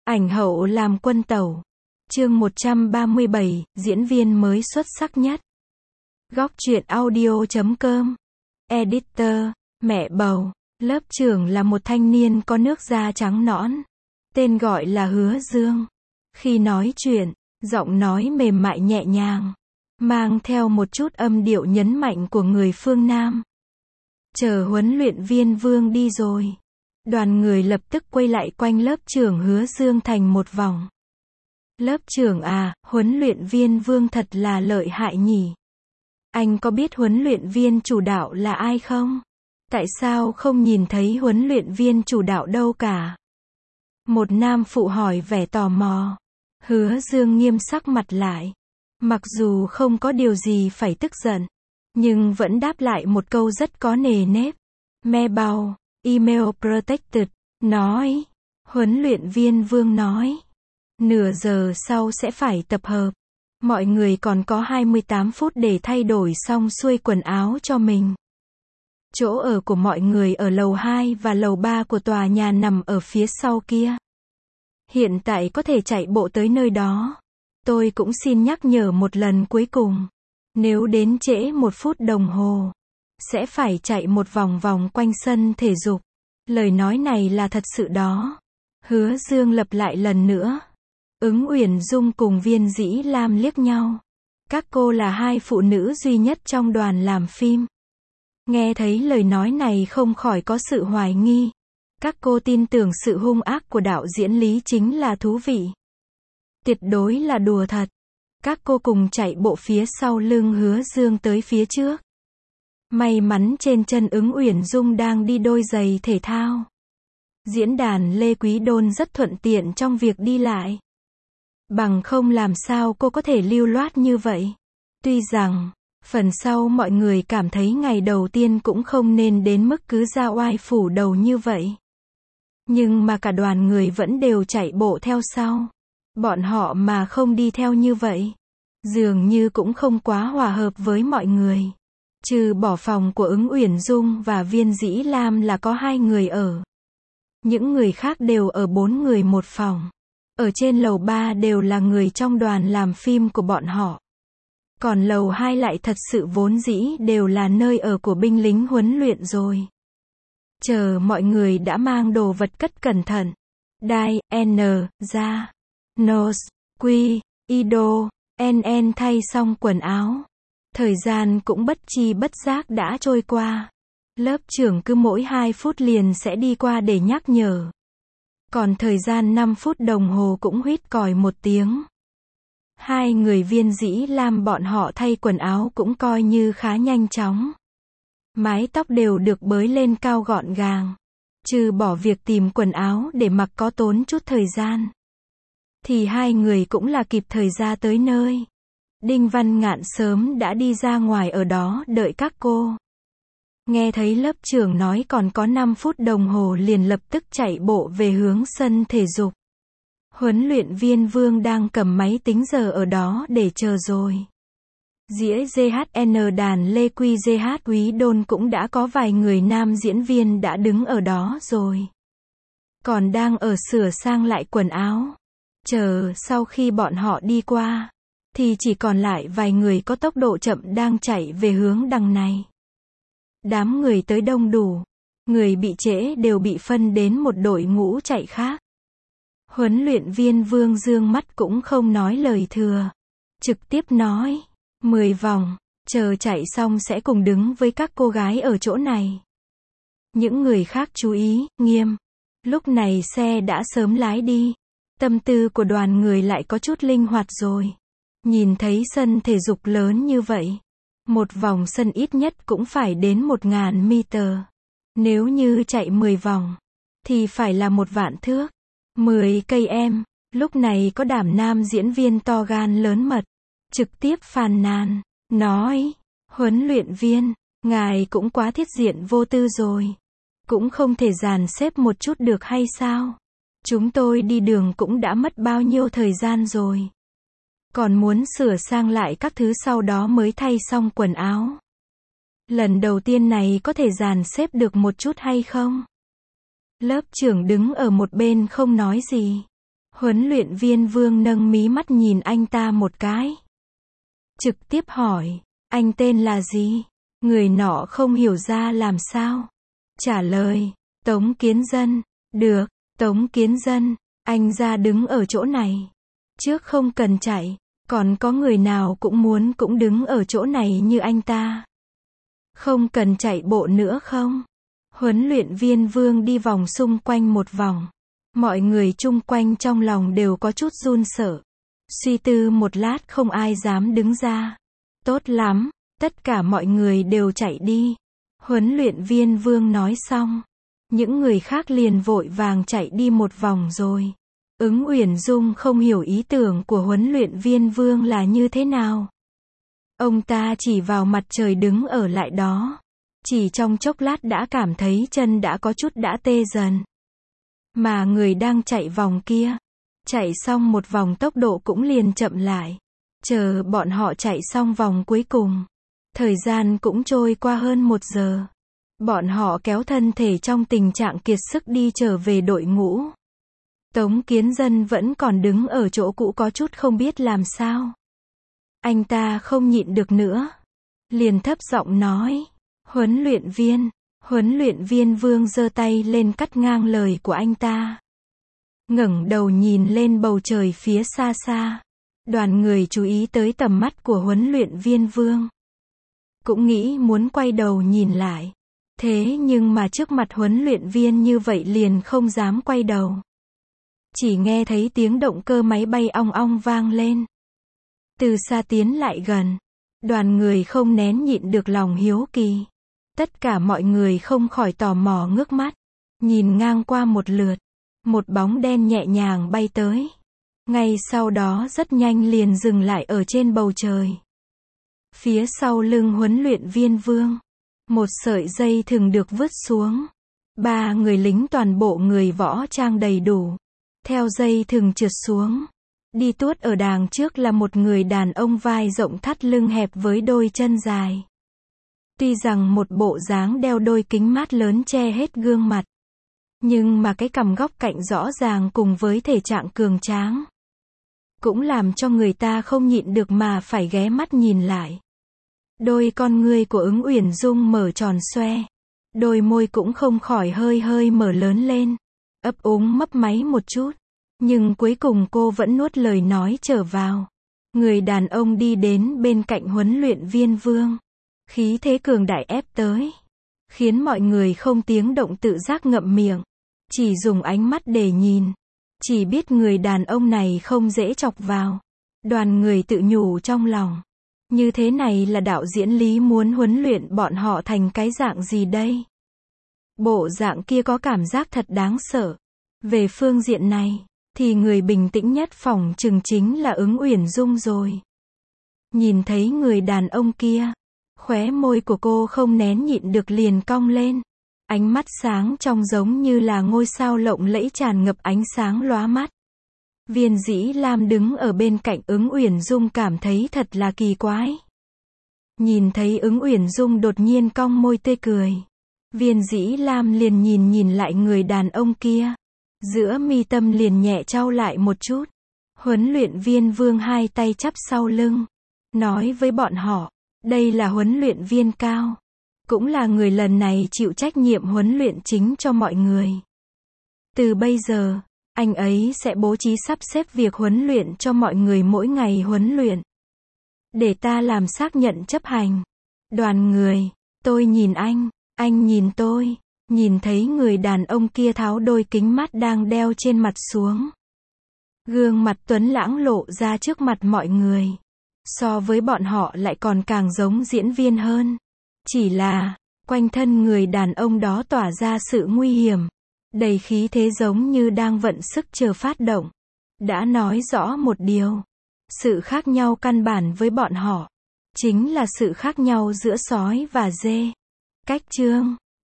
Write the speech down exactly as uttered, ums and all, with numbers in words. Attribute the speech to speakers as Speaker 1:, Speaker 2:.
Speaker 1: Ảnh hậu làm quân tẩu. Chương một trăm ba mươi bảy, diễn viên mới xuất sắc nhất. Góc truyện audio.com. Editor, mẹ bầu. Lớp trưởng là một thanh niên có nước da trắng nõn. Tên gọi là Hứa Dương. Khi nói chuyện, giọng nói mềm mại nhẹ nhàng, mang theo một chút âm điệu nhấn mạnh của người phương Nam. Chờ huấn luyện viên Vương đi rồi, đoàn người lập tức quay lại quanh lớp trưởng Hứa Dương thành một vòng. Lớp trưởng à, huấn luyện viên Vương thật là lợi hại nhỉ. Anh có biết huấn luyện viên chủ đạo là ai không? Tại sao không nhìn thấy huấn luyện viên chủ đạo đâu cả? Một nam phụ hỏi vẻ tò mò. Hứa Dương nghiêm sắc mặt lại. Mặc dù không có điều gì phải tức giận, nhưng vẫn đáp lại một câu rất có nề nếp. Me bao, email protected, nói. Huấn luyện viên Vương nói. Nửa giờ sau sẽ phải tập hợp. Mọi người còn có hai mươi tám phút để thay đổi xong xuôi quần áo cho mình. Chỗ ở của mọi người ở lầu hai và lầu ba của tòa nhà nằm ở phía sau kia. Hiện tại có thể chạy bộ tới nơi đó. Tôi cũng xin nhắc nhở một lần cuối cùng. Nếu đến trễ một phút đồng hồ, sẽ phải chạy một vòng vòng quanh sân thể dục. Lời nói này là thật sự đó. Hứa Dương lặp lại lần nữa. Ứng Uyển Dung cùng Viên Dĩ Lam liếc nhau. Các cô là hai phụ nữ duy nhất trong đoàn làm phim. Nghe thấy lời nói này không khỏi có sự hoài nghi. Các cô tin tưởng sự hung ác của đạo diễn Lý chính là thú vị. Tuyệt đối là đùa thật. Các cô cùng chạy bộ phía sau lưng Hứa Dương tới phía trước. May mắn trên chân Ứng Uyển Dung đang đi đôi giày thể thao. Diễn đàn Lê Quý Đôn rất thuận tiện trong việc đi lại. Bằng không làm sao cô có thể lưu loát như vậy. Tuy rằng, phần sau mọi người cảm thấy ngày đầu tiên cũng không nên đến mức cứ ra oai phủ đầu như vậy. Nhưng mà cả đoàn người vẫn đều chạy bộ theo sau. Bọn họ mà không đi theo như vậy, dường như cũng không quá hòa hợp với mọi người. Trừ bỏ phòng của Ứng Uyển Dung và Viên Dĩ Lam là có hai người ở. Những người khác đều ở bốn người một phòng. Ở trên lầu ba đều là người trong đoàn làm phim của bọn họ. Còn lầu hai lại thật sự vốn dĩ đều là nơi ở của binh lính huấn luyện rồi. Chờ mọi người đã mang đồ vật cất cẩn thận. Đai, N, ra, Nos, Quy, Ido, N N thay xong quần áo. Thời gian cũng bất chi bất giác đã trôi qua. Lớp trưởng cứ mỗi hai phút liền sẽ đi qua để nhắc nhở. Còn thời gian năm phút đồng hồ cũng huýt còi một tiếng. Hai người Viên Dĩ Lam bọn họ thay quần áo cũng coi như khá nhanh chóng. Mái tóc đều được bới lên cao gọn gàng. Trừ bỏ việc tìm quần áo để mặc có tốn chút thời gian, thì hai người cũng là kịp thời ra tới nơi. Đinh Văn Ngạn sớm đã đi ra ngoài ở đó đợi các cô. Nghe thấy lớp trưởng nói còn có năm phút đồng hồ liền lập tức chạy bộ về hướng sân thể dục. Huấn luyện viên Vương đang cầm máy tính giờ ở đó để chờ rồi. Dĩa giê hát en đàn Lê Quy giê hát Quý Đôn cũng đã có vài người nam diễn viên đã đứng ở đó rồi. Còn đang ở sửa sang lại quần áo. Chờ sau khi bọn họ đi qua, thì chỉ còn lại vài người có tốc độ chậm đang chạy về hướng đằng này. Đám người tới đông đủ. Người bị trễ đều bị phân đến một đội ngũ chạy khác. Huấn luyện viên Vương dương mắt cũng không nói lời thừa. Trực tiếp nói. mười vòng, chờ chạy xong sẽ cùng đứng với các cô gái ở chỗ này. Những người khác chú ý, nghiêm. Lúc này xe đã sớm lái đi. Tâm tư của đoàn người lại có chút linh hoạt rồi. Nhìn thấy sân thể dục lớn như vậy. Một vòng sân ít nhất cũng phải đến một ngàn mét. Nếu như chạy mười vòng, thì phải là một vạn thước. mười cây em, lúc này có đảm nam diễn viên to gan lớn mật. Trực tiếp phàn nàn, nói, huấn luyện viên, ngài cũng quá thiết diện vô tư rồi. Cũng không thể dàn xếp một chút được hay sao? Chúng tôi đi đường cũng đã mất bao nhiêu thời gian rồi. Còn muốn sửa sang lại các thứ sau đó mới thay xong quần áo. Lần đầu tiên này có thể dàn xếp được một chút hay không? Lớp trưởng đứng ở một bên không nói gì. Huấn luyện viên Vương nâng mí mắt nhìn anh ta một cái. Trực tiếp hỏi, anh tên là gì? Người nọ không hiểu ra làm sao. Trả lời, Tống Kiến Dân. Được, Tống Kiến Dân, anh ra đứng ở chỗ này. Trước không cần chạy, còn có người nào cũng muốn cũng đứng ở chỗ này như anh ta. Không cần chạy bộ nữa không? Huấn luyện viên Vương đi vòng xung quanh một vòng. Mọi người chung quanh trong lòng đều có chút run sợ. Suy tư một lát không ai dám đứng ra. Tốt lắm, tất cả mọi người đều chạy đi. Huấn luyện viên Vương nói xong. Những người khác liền vội vàng chạy đi một vòng rồi. Ứng Uyển Dung không hiểu ý tưởng của huấn luyện viên Vương là như thế nào. Ông ta chỉ vào mặt trời đứng ở lại đó. Chỉ trong chốc lát đã cảm thấy chân đã có chút đã tê dần. Mà người đang chạy vòng kia, chạy xong một vòng tốc độ cũng liền chậm lại. Chờ bọn họ chạy xong vòng cuối cùng. Thời gian cũng trôi qua hơn một giờ. Bọn họ kéo thân thể trong tình trạng kiệt sức đi trở về đội ngũ. Tống Kiến Dân vẫn còn đứng ở chỗ cũ có chút không biết làm sao. Anh ta không nhịn được nữa. Liền thấp giọng nói. Huấn luyện viên. Huấn luyện viên Vương giơ tay lên cắt ngang lời của anh ta. Ngẩng đầu nhìn lên bầu trời phía xa xa. Đoàn người chú ý tới tầm mắt của huấn luyện viên Vương. Cũng nghĩ muốn quay đầu nhìn lại. Thế nhưng mà trước mặt huấn luyện viên như vậy liền không dám quay đầu. Chỉ nghe thấy tiếng động cơ máy bay ong ong vang lên. Từ xa tiến lại gần. Đoàn người không nén nhịn được lòng hiếu kỳ. Tất cả mọi người không khỏi tò mò ngước mắt. Nhìn ngang qua một lượt. Một bóng đen nhẹ nhàng bay tới. Ngay sau đó rất nhanh liền dừng lại ở trên bầu trời. Phía sau lưng huấn luyện viên Vương. Một sợi dây thừng được vứt xuống. Ba người lính toàn bộ người võ trang đầy đủ. Theo dây thừng trượt xuống. Đi tuốt ở đàng trước là một người đàn ông vai rộng thắt lưng hẹp với đôi chân dài. Tuy rằng một bộ dáng đeo đôi kính mát lớn che hết gương mặt. Nhưng mà cái cằm góc cạnh rõ ràng cùng với thể trạng cường tráng. Cũng làm cho người ta không nhịn được mà phải ghé mắt nhìn lại. Đôi con ngươi của Ứng Uyển Dung mở tròn xoe. Đôi môi cũng không khỏi hơi hơi mở lớn lên. Ấp úng mấp máy một chút. Nhưng cuối cùng cô vẫn nuốt lời nói trở vào. Người đàn ông đi đến bên cạnh huấn luyện viên Vương. Khí thế cường đại ép tới. Khiến mọi người không tiếng động tự giác ngậm miệng. Chỉ dùng ánh mắt để nhìn. Chỉ biết người đàn ông này không dễ chọc vào. Đoàn người tự nhủ trong lòng. Như thế này là đạo diễn Lý muốn huấn luyện bọn họ thành cái dạng gì đây? Bộ dạng kia có cảm giác thật đáng sợ. Về phương diện này, thì người bình tĩnh nhất phỏng chừng chính là Ứng Uyển Dung rồi. Nhìn thấy người đàn ông kia, khóe môi của cô không nén nhịn được liền cong lên. Ánh mắt sáng trong giống như là ngôi sao lộng lẫy tràn ngập ánh sáng lóa mắt. Viên Dĩ Lam đứng ở bên cạnh Ứng Uyển Dung cảm thấy thật là kỳ quái. Nhìn thấy Ứng Uyển Dung đột nhiên cong môi tươi cười. Viên Dĩ Lam liền nhìn nhìn lại người đàn ông kia. Giữa mi tâm liền nhẹ trao lại một chút. Huấn luyện viên Vương hai tay chắp sau lưng. Nói với bọn họ, đây là huấn luyện viên Cao. Cũng là người lần này chịu trách nhiệm huấn luyện chính cho mọi người. Từ bây giờ, anh ấy sẽ bố trí sắp xếp việc huấn luyện cho mọi người mỗi ngày huấn luyện. Để ta làm xác nhận chấp hành. Đoàn người, tôi nhìn anh, anh nhìn tôi. Nhìn thấy người đàn ông kia tháo đôi kính mát đang đeo trên mặt xuống. Gương mặt tuấn lãng lộ ra trước mặt mọi người. So với bọn họ lại còn càng giống diễn viên hơn. Chỉ là, quanh thân người đàn ông đó tỏa ra sự nguy hiểm. Đầy khí thế giống như đang vận sức chờ phát động. Đã nói rõ một điều. Sự khác nhau căn bản với bọn họ. Chính là sự khác nhau giữa sói và dê. Cách chương